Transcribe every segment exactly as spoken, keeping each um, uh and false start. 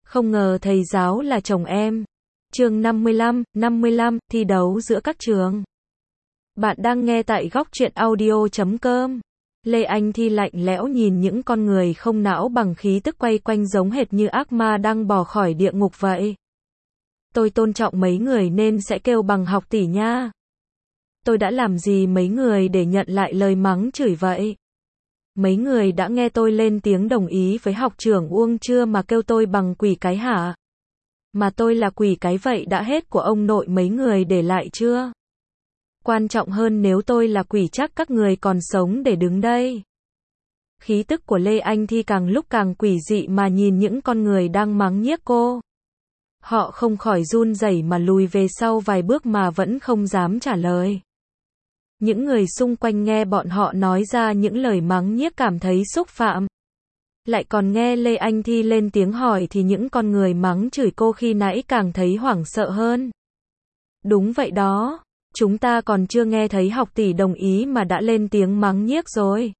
Không ngờ thầy giáo là chồng em. Chương năm mươi lăm, năm mươi lăm, thi đấu giữa các trường. Bạn đang nghe tại góc truyện audio chấm com. Lê Anh Thi lạnh lẽo nhìn những con người không não bằng khí tức quay quanh giống hệt như ác ma đang bò khỏi địa ngục vậy. Tôi tôn trọng mấy người nên sẽ kêu bằng học tỷ nha. Tôi đã làm gì mấy người để nhận lại lời mắng chửi vậy? Mấy người đã nghe tôi lên tiếng đồng ý với học trưởng Uông chưa mà kêu tôi bằng quỷ cái hả? Mà tôi là quỷ cái vậy đã hết của ông nội mấy người để lại chưa? Quan trọng hơn nếu tôi là quỷ chắc các người còn sống để đứng đây. Khí tức của Lê Anh Thi càng lúc càng quỷ dị mà nhìn những con người đang mắng nhiếc cô. Họ không khỏi run rẩy mà lùi về sau vài bước mà vẫn không dám trả lời. Những người xung quanh nghe bọn họ nói ra những lời mắng nhiếc cảm thấy xúc phạm. Lại còn nghe Lê Anh Thi lên tiếng hỏi thì những con người mắng chửi cô khi nãy càng thấy hoảng sợ hơn. Đúng vậy đó, chúng ta còn chưa nghe thấy học tỷ đồng ý mà đã lên tiếng mắng nhiếc rồi.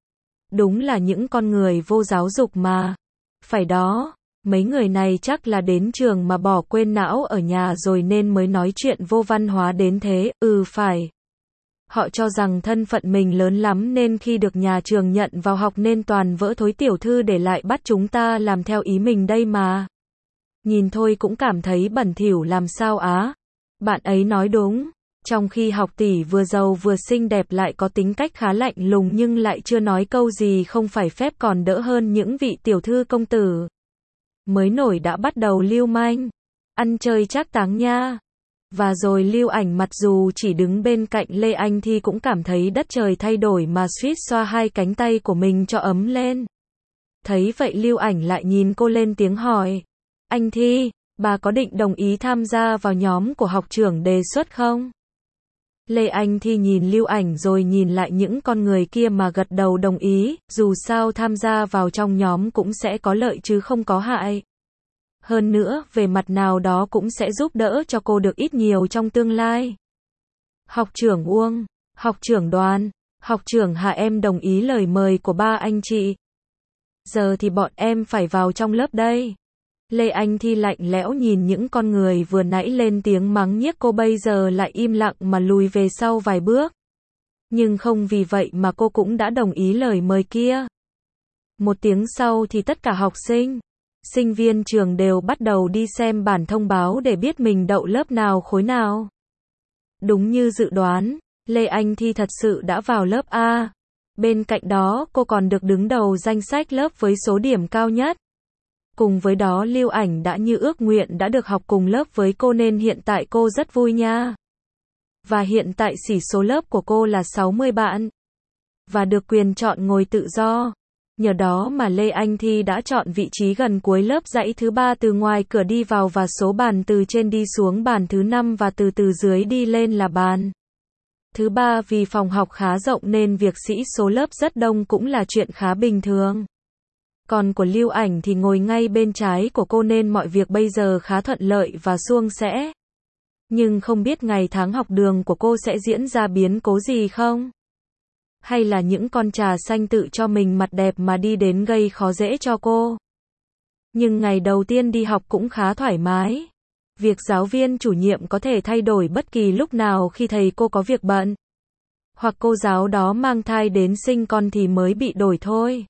Đúng là những con người vô giáo dục mà. Phải đó, mấy người này chắc là đến trường mà bỏ quên não ở nhà rồi nên mới nói chuyện vô văn hóa đến thế, ừ phải. Họ cho rằng thân phận mình lớn lắm nên khi được nhà trường nhận vào học nên toàn vỡ thối tiểu thư để lại bắt chúng ta làm theo ý mình đây mà. Nhìn thôi cũng cảm thấy bẩn thỉu làm sao á. Bạn ấy nói đúng. Trong khi học tỷ vừa giàu vừa xinh đẹp lại có tính cách khá lạnh lùng nhưng lại chưa nói câu gì không phải phép còn đỡ hơn những vị tiểu thư công tử. Mới nổi đã bắt đầu lưu manh. Ăn chơi trác táng nha. Và rồi Lưu Ảnh mặc dù chỉ đứng bên cạnh Lê Anh Thi cũng cảm thấy đất trời thay đổi mà suýt xoa hai cánh tay của mình cho ấm lên. Thấy vậy Lưu Ảnh lại nhìn cô lên tiếng hỏi. Anh Thi, bà có định đồng ý tham gia vào nhóm của học trưởng đề xuất không? Lê Anh Thi nhìn Lưu Ảnh rồi nhìn lại những con người kia mà gật đầu đồng ý, dù sao tham gia vào trong nhóm cũng sẽ có lợi chứ không có hại. Hơn nữa, về mặt nào đó cũng sẽ giúp đỡ cho cô được ít nhiều trong tương lai. Học trưởng Uông, học trưởng Đoàn, học trưởng Hà em đồng ý lời mời của ba anh chị. Giờ thì bọn em phải vào trong lớp đây. Lê Anh Thi lạnh lẽo nhìn những con người vừa nãy lên tiếng mắng nhiếc cô bây giờ lại im lặng mà lùi về sau vài bước. Nhưng không vì vậy mà cô cũng đã đồng ý lời mời kia. Một tiếng sau thì tất cả học sinh, sinh viên trường đều bắt đầu đi xem bản thông báo để biết mình đậu lớp nào khối nào. Đúng như dự đoán, Lê Anh Thi thật sự đã vào lớp A. Bên cạnh đó cô còn được đứng đầu danh sách lớp với số điểm cao nhất. Cùng với đó Lưu Ảnh đã như ước nguyện đã được học cùng lớp với cô nên hiện tại cô rất vui nha. Và hiện tại xỉ số lớp của cô là sáu mươi bạn. Và được quyền chọn ngồi tự do. Nhờ đó mà Lê Anh Thi đã chọn vị trí gần cuối lớp dãy thứ ba từ ngoài cửa đi vào và số bàn từ trên đi xuống bàn thứ năm và từ từ dưới đi lên là bàn thứ ba. Vì phòng học khá rộng nên việc sĩ số lớp rất đông cũng là chuyện khá bình thường. Còn của Lưu Ảnh thì ngồi ngay bên trái của cô nên mọi việc bây giờ khá thuận lợi và suôn sẻ. Nhưng không biết ngày tháng học đường của cô sẽ diễn ra biến cố gì không? Hay là những con trà xanh tự cho mình mặt đẹp mà đi đến gây khó dễ cho cô? Nhưng ngày đầu tiên đi học cũng khá thoải mái. Việc giáo viên chủ nhiệm có thể thay đổi bất kỳ lúc nào khi thầy cô có việc bận. Hoặc cô giáo đó mang thai đến sinh con thì mới bị đổi thôi.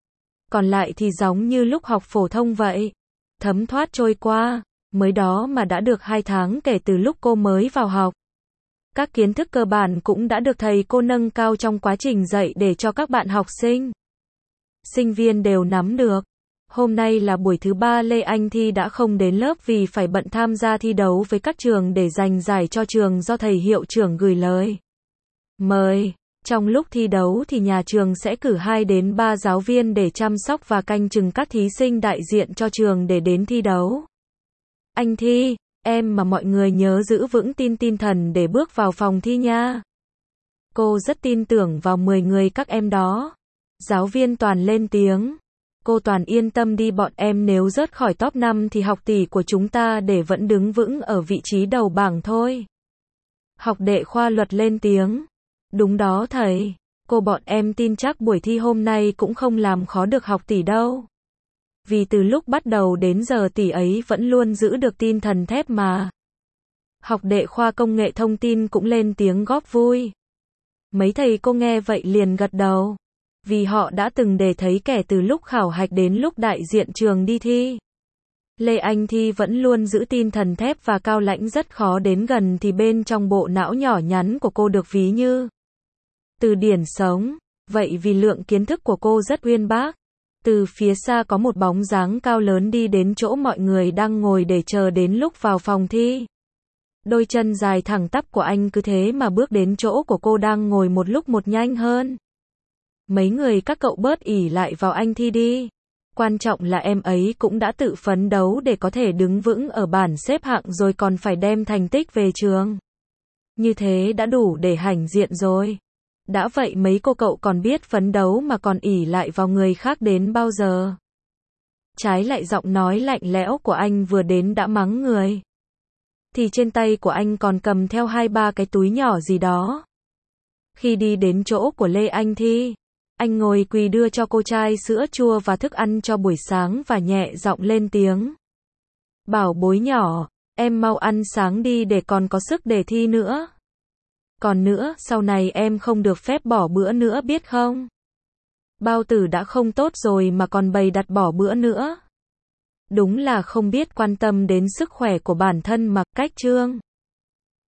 Còn lại thì giống như lúc học phổ thông vậy. Thấm thoát trôi qua, mới đó mà đã được hai tháng kể từ lúc cô mới vào học. Các kiến thức cơ bản cũng đã được thầy cô nâng cao trong quá trình dạy để cho các bạn học sinh, sinh viên đều nắm được. Hôm nay là buổi thứ ba Lê Anh Thi đã không đến lớp vì phải bận tham gia thi đấu với các trường để giành giải cho trường do thầy hiệu trưởng gửi lời mời. Trong lúc thi đấu thì nhà trường sẽ cử hai đến ba giáo viên để chăm sóc và canh chừng các thí sinh đại diện cho trường để đến thi đấu. Anh Thi, em mà mọi người nhớ giữ vững tin tinh thần để bước vào phòng thi nha. Cô rất tin tưởng vào mười người các em đó. Giáo viên Toàn lên tiếng. Cô Toàn yên tâm đi, bọn em nếu rớt khỏi top năm thì học tỷ của chúng ta để vẫn đứng vững ở vị trí đầu bảng thôi. Học đệ khoa luật lên tiếng. Đúng đó thầy, cô bọn em tin chắc buổi thi hôm nay cũng không làm khó được học tỷ đâu. Vì từ lúc bắt đầu đến giờ tỷ ấy vẫn luôn giữ được tinh thần thép mà. Học đệ khoa công nghệ thông tin cũng lên tiếng góp vui. Mấy thầy cô nghe vậy liền gật đầu. Vì họ đã từng để thấy kẻ từ lúc khảo hạch đến lúc đại diện trường đi thi. Lê Anh Thi vẫn luôn giữ tinh thần thép và cao lãnh, rất khó đến gần thì bên trong bộ não nhỏ nhắn của cô được ví như từ điển sống. Vậy vì lượng kiến thức của cô rất uyên bác. Từ phía xa có một bóng dáng cao lớn đi đến chỗ mọi người đang ngồi để chờ đến lúc vào phòng thi. Đôi chân dài thẳng tắp của anh cứ thế mà bước đến chỗ của cô đang ngồi, một lúc một nhanh hơn. Mấy người các cậu bớt ỷ lại vào anh Thi đi. Quan trọng là em ấy cũng đã tự phấn đấu để có thể đứng vững ở bảng xếp hạng rồi còn phải đem thành tích về trường. Như thế đã đủ để hãnh diện rồi. Đã vậy mấy cô cậu còn biết phấn đấu mà còn ỷ lại vào người khác đến bao giờ? Trái lại giọng nói lạnh lẽo của anh vừa đến đã mắng người. Thì trên tay của anh còn cầm theo hai ba cái túi nhỏ gì đó. Khi đi đến chỗ của Lê Anh Thi, anh ngồi quỳ đưa cho cô chai sữa chua và thức ăn cho buổi sáng và nhẹ giọng lên tiếng. Bảo bối nhỏ, em mau ăn sáng đi để còn có sức để thi nữa. Còn nữa, sau này em không được phép bỏ bữa nữa biết không? Bao tử đã không tốt rồi mà còn bày đặt bỏ bữa nữa. Đúng là không biết quan tâm đến sức khỏe của bản thân mà. Cách chương